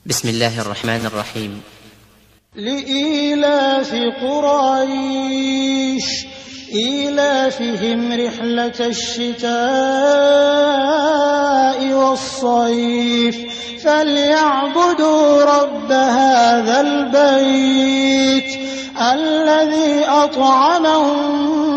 بسم الله الرحمن الرحيم. لإيلاف قريش إيلافهم رحلة الشتاء والصيف فليعبدوا رب هذا البيت الذي أطعمهم